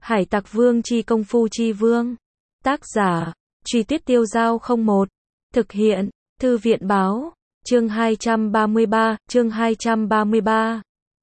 Hải Tặc Vương chi công phu chi vương. Tác giả, Truy Tuyết Tiêu Giao 01. Thực hiện, Thư viện báo, chương 233.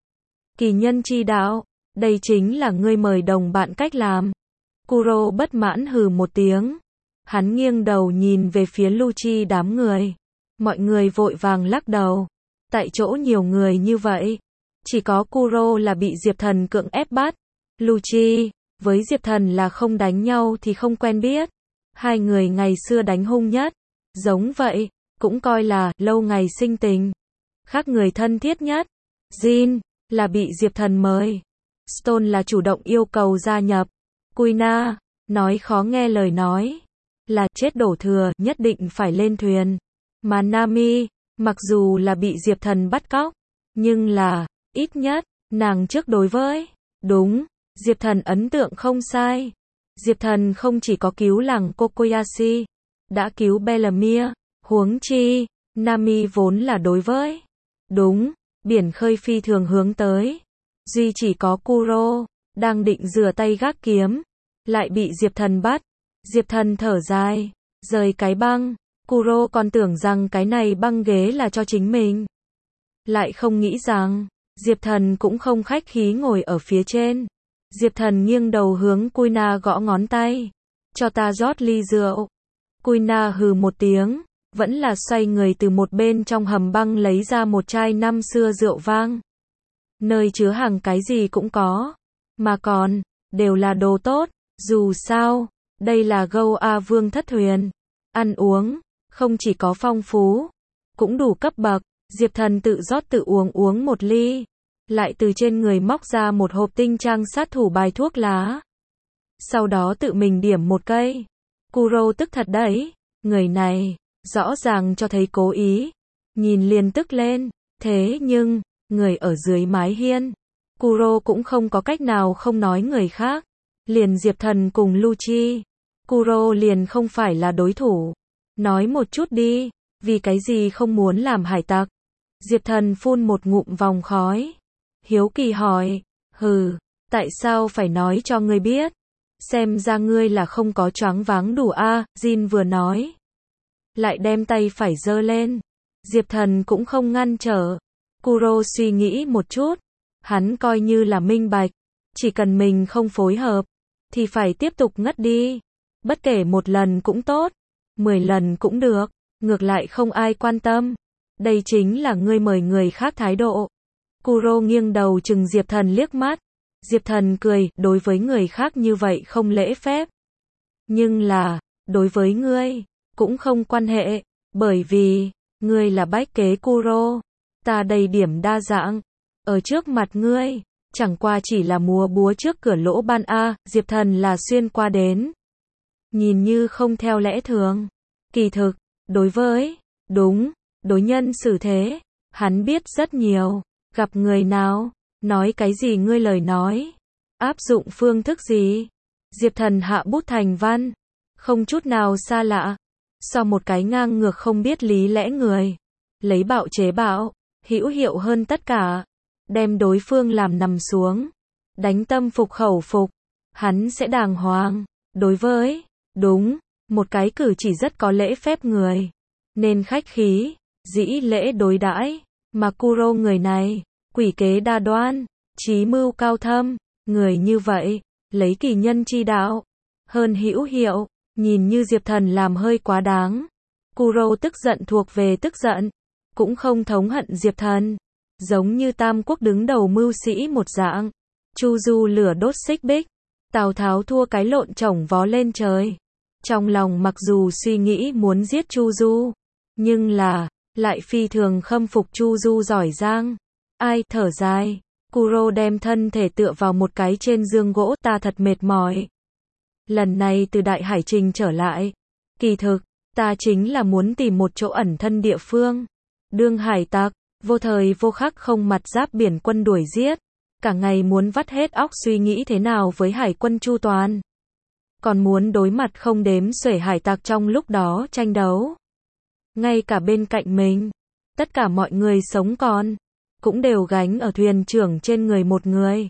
Kỳ nhân chi đạo, đây chính là ngươi mời đồng bạn cách làm. Kuro bất mãn hừ một tiếng. Hắn nghiêng đầu nhìn về phía Lucci đám người. Mọi người vội vàng lắc đầu. Tại chỗ nhiều người như vậy. Chỉ có Kuro là bị Diệp Thần cưỡng ép bắt. Lucci, với Diệp Thần là không đánh nhau thì không quen biết. Hai người ngày xưa đánh hung nhất. Giống vậy, cũng coi là lâu ngày sinh tình. Khác người thân thiết nhất. Jin, là bị Diệp Thần mời. Stone là chủ động yêu cầu gia nhập. Kuina, nói khó nghe lời nói. Là chết đổ thừa, nhất định phải lên thuyền. Mà Nami, mặc dù là bị Diệp Thần bắt cóc, nhưng là, ít nhất, nàng trước đối với. Đúng, Diệp Thần ấn tượng không sai. Diệp Thần không chỉ có cứu làng Kokoyashi, đã cứu Bellamia, huống chi, Nami vốn là đối với. Đúng, biển khơi phi thường hướng tới. Duy chỉ có Kuro, đang định rửa tay gác kiếm, lại bị Diệp Thần bắt. Diệp Thần thở dài, rời cái băng. Kuro còn tưởng rằng cái này băng ghế là cho chính mình. Lại không nghĩ rằng, Diệp Thần cũng không khách khí ngồi ở phía trên. Diệp Thần nghiêng đầu hướng Kuina gõ ngón tay. Cho ta rót ly rượu. Kuina hừ một tiếng, vẫn là xoay người từ một bên trong hầm băng lấy ra một chai năm xưa rượu vang. Nơi chứa hàng cái gì cũng có. Mà còn, đều là đồ tốt. Dù sao, đây là Goa Vương thất thuyền. Ăn uống, không chỉ có phong phú, cũng đủ cấp bậc. Diệp Thần tự rót tự uống một ly. Lại từ trên người móc ra một hộp tinh trang sát thủ bài thuốc lá. Sau đó tự mình điểm một cây. Kuro tức thật đấy. Người này, rõ ràng cho thấy cố ý. Nhìn liền tức lên. Thế nhưng, người ở dưới mái hiên. Kuro cũng không có cách nào không nói người khác. Liền Diệp Thần cùng Lucci. Kuro liền không phải là đối thủ. Nói một chút đi. Vì cái gì không muốn làm hải tặc? Diệp Thần phun một ngụm vòng khói. Hiếu kỳ hỏi. Tại sao phải nói cho ngươi biết? Xem ra ngươi là không có choáng váng đủ a. Jin vừa nói. Lại đem tay phải giơ lên. Diệp Thần cũng không ngăn trở. Kuro suy nghĩ một chút. Hắn coi như là minh bạch. Chỉ cần mình không phối hợp, thì phải tiếp tục ngất đi. Bất kể một lần cũng tốt. 10 lần cũng được. Ngược lại không ai quan tâm. Đây chính là ngươi mời người khác thái độ. Kuro nghiêng đầu chừng Diệp Thần liếc mắt. Diệp Thần cười, đối với người khác như vậy không lễ phép. Nhưng là, đối với ngươi, cũng không quan hệ. Bởi vì, ngươi là bách kế Kuro. Ta đầy điểm đa dạng. Ở trước mặt ngươi, chẳng qua chỉ là múa búa trước cửa lỗ ban a. Diệp Thần là xuyên qua đến. Nhìn như không theo lẽ thường. Kỳ thực, đối với, đúng, đối nhân xử thế, hắn biết rất nhiều. Gặp người nào, nói cái gì ngươi lời nói, áp dụng phương thức gì. Diệp Thần hạ bút thành văn, không chút nào xa lạ. So một cái ngang ngược không biết lý lẽ người, lấy bạo chế bạo, hữu hiệu hơn tất cả. Đem đối phương làm nằm xuống, đánh tâm phục khẩu phục, hắn sẽ đàng hoàng. Đối với, đúng, một cái cử chỉ rất có lễ phép người, nên khách khí, dĩ lễ đối đãi. Mà Kuro người này, quỷ kế đa đoan, trí mưu cao thâm, người như vậy, lấy kỳ nhân chi đạo, hơn hữu hiệu. Nhìn như Diệp Thần làm hơi quá đáng. Kuro tức giận thuộc về tức giận, cũng không thống hận Diệp Thần. Giống như Tam Quốc đứng đầu mưu sĩ một dạng. Chu Du lửa đốt xích bích, Tào Tháo thua cái lộn chổng vó lên trời. Trong lòng mặc dù suy nghĩ muốn giết Chu Du, nhưng là, lại phi thường khâm phục Chu Du giỏi giang. Ai thở dài. Kuro đem thân thể tựa vào một cái trên giường gỗ. Ta thật mệt mỏi. Lần này từ Đại Hải Trình trở lại, kỳ thực, ta chính là muốn tìm một chỗ ẩn thân địa phương. Đương hải tặc, vô thời vô khắc không mặt giáp biển quân đuổi giết. Cả ngày muốn vắt hết óc suy nghĩ thế nào với hải quân chu toàn. Còn muốn đối mặt không đếm xuể hải tặc trong lúc đó tranh đấu. Ngay cả bên cạnh mình, tất cả mọi người sống còn, cũng đều gánh ở thuyền trưởng trên người một người.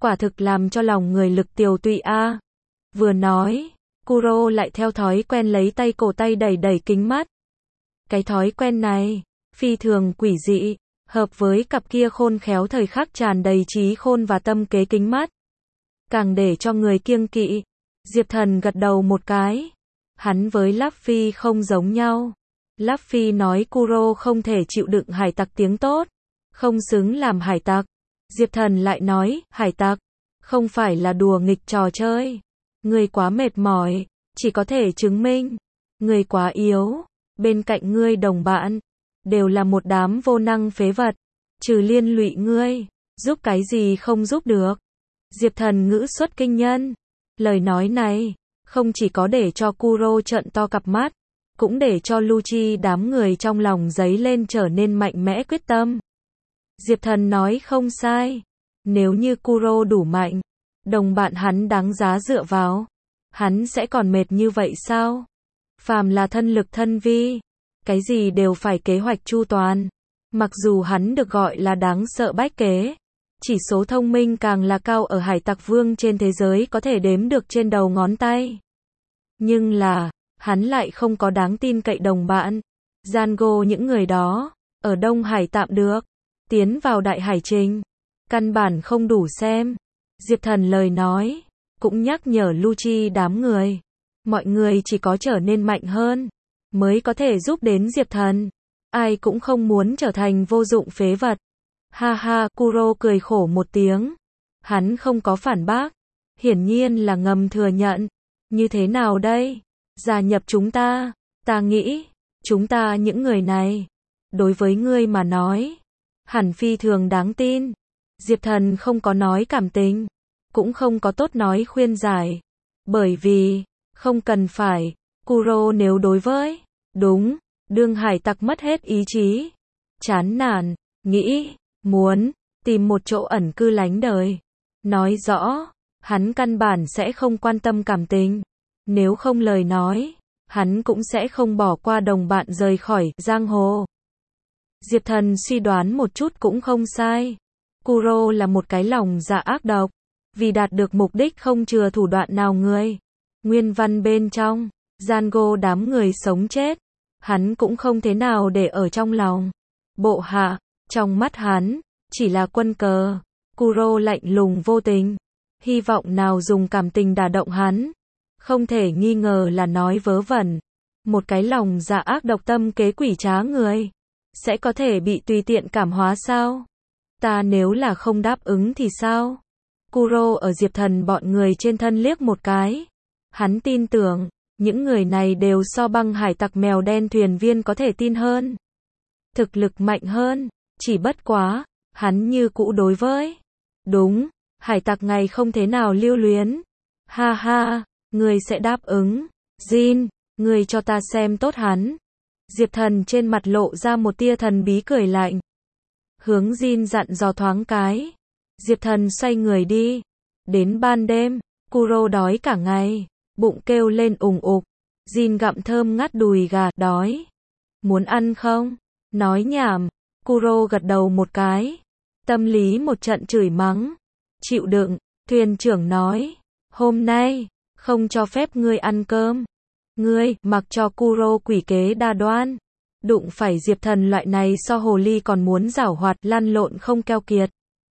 quả thực làm cho lòng người lực tiều tụy a. Vừa nói, Kuro lại theo thói quen lấy tay cổ tay đẩy đẩy kính mắt. Cái thói quen này, phi thường quỷ dị, hợp với cặp kia khôn khéo thời khắc tràn đầy trí khôn và tâm kế kính mắt. Càng để cho người kiêng kỵ. Diệp Thần gật đầu một cái. Hắn với Luffy không giống nhau. Luffy nói Kuro không thể chịu đựng hải tặc tiếng tốt, không xứng làm hải tặc. Diệp Thần lại nói, hải tặc, không phải là đùa nghịch trò chơi. Ngươi quá mệt mỏi, chỉ có thể chứng minh. Ngươi quá yếu, bên cạnh ngươi đồng bạn, đều là một đám vô năng phế vật. Trừ liên lụy ngươi, giúp cái gì không giúp được. Diệp Thần ngữ xuất kinh nhân. Lời nói này, không chỉ có để cho Kuro trợn to cặp mắt, cũng để cho Lucci đám người trong lòng giấy lên trở nên mạnh mẽ quyết tâm. Diệp Thần nói không sai. Nếu như Kuro đủ mạnh, đồng bạn hắn đáng giá dựa vào, hắn sẽ còn mệt như vậy sao? Phàm là thân lực thân vi, cái gì đều phải kế hoạch chu toàn. Mặc dù hắn được gọi là đáng sợ bách kế, chỉ số thông minh càng là cao ở hải tặc vương trên thế giới có thể đếm được trên đầu ngón tay. Nhưng là, hắn lại không có đáng tin cậy đồng bạn. Django những người đó, ở Đông Hải tạm được, tiến vào Đại Hải Trình, căn bản không đủ xem. Diệp Thần lời nói, cũng nhắc nhở Lucci đám người. Mọi người chỉ có trở nên mạnh hơn, mới có thể giúp đến Diệp Thần. Ai cũng không muốn trở thành vô dụng phế vật. Ha ha, Kuro cười khổ một tiếng. Hắn không có phản bác. Hiển nhiên là ngầm thừa nhận. Như thế nào đây? Gia nhập chúng ta. Ta nghĩ, chúng ta những người này, đối với ngươi mà nói, hẳn phi thường đáng tin. Diệp Thần không có nói cảm tình, cũng không có tốt nói khuyên giải. Bởi vì, không cần phải, Kuro nếu đối với, đúng, đương hải tặc mất hết ý chí, chán nản, nghĩ, muốn, tìm một chỗ ẩn cư lánh đời. Nói rõ, hắn căn bản sẽ không quan tâm cảm tình. Nếu không lời nói, hắn cũng sẽ không bỏ qua đồng bạn rời khỏi giang hồ. Diệp Thần suy đoán một chút cũng không sai. Kuro là một cái lòng dạ ác độc, vì đạt được mục đích không chừa thủ đoạn nào người. Nguyên văn bên trong, Django đám người sống chết, hắn cũng không thế nào để ở trong lòng. Bộ hạ, trong mắt hắn, chỉ là quân cờ. Kuro lạnh lùng vô tình, hy vọng nào dùng cảm tình đả động hắn. Không thể nghi ngờ là nói vớ vẩn. Một cái lòng dạ ác độc tâm kế quỷ trá người, sẽ có thể bị tùy tiện cảm hóa sao? Ta nếu là không đáp ứng thì sao? Kuro ở Diệp Thần bọn người trên thân liếc một cái. Hắn tin tưởng, những người này đều so băng hải tặc mèo đen thuyền viên có thể tin hơn. Thực lực mạnh hơn, chỉ bất quá, hắn như cũ đối với. Đúng, hải tặc ngày không thế nào lưu luyến. Ha ha, ngươi sẽ đáp ứng. Jin, ngươi cho ta xem tốt hắn. Diệp Thần trên mặt lộ ra một tia thần bí cười lạnh. Hướng Jin dặn dò thoáng cái. Diệp Thần xoay người đi. Đến ban đêm, Kuro đói cả ngày, bụng kêu lên ùng ục. Jin gặm thơm ngắt đùi gà, đói. Muốn ăn không? Nói nhảm. Kuro gật đầu một cái. Tâm lý một trận chửi mắng. Chịu đựng, thuyền trưởng nói. Hôm nay, không cho phép ngươi ăn cơm. Ngươi, mặc cho Kuro quỷ kế đa đoan. Đụng phải Diệp Thần loại này so hồ ly còn muốn giảo hoạt lăn lộn không keo kiệt.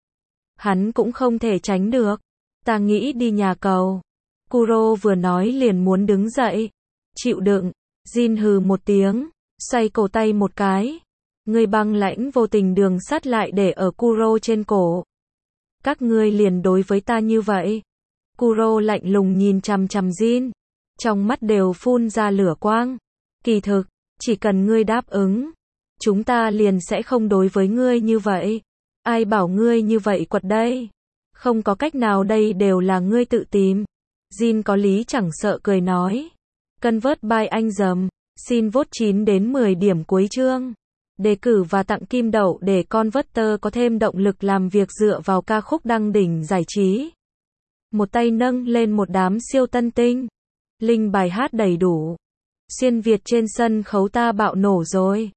Hắn cũng không thể tránh được. Ta nghĩ đi nhà cầu. Kuro vừa nói liền muốn đứng dậy. Chịu đựng. Jin hừ một tiếng, xoay cổ tay một cái. Ngươi băng lãnh vô tình đường sắt lại để ở Kuro trên cổ. Các ngươi liền đối với ta như vậy. Kuro lạnh lùng nhìn chằm chằm Jin, trong mắt đều phun ra lửa quang. Kỳ thực, chỉ cần ngươi đáp ứng, chúng ta liền sẽ không đối với ngươi như vậy. Ai bảo ngươi như vậy quật đây? Không có cách nào, đây đều là ngươi tự tìm. Jin có lý chẳng sợ cười nói. Convert by anh dầm, xin vote 9 đến 10 điểm cuối chương. Đề cử và tặng kim đậu để Converter có thêm động lực làm việc dựa vào ca khúc đăng đỉnh giải trí. Một tay nâng lên một đám siêu tân tinh. Link bài hát đầy đủ. Xuyên Việt trên sân khấu ta bạo nổ rồi.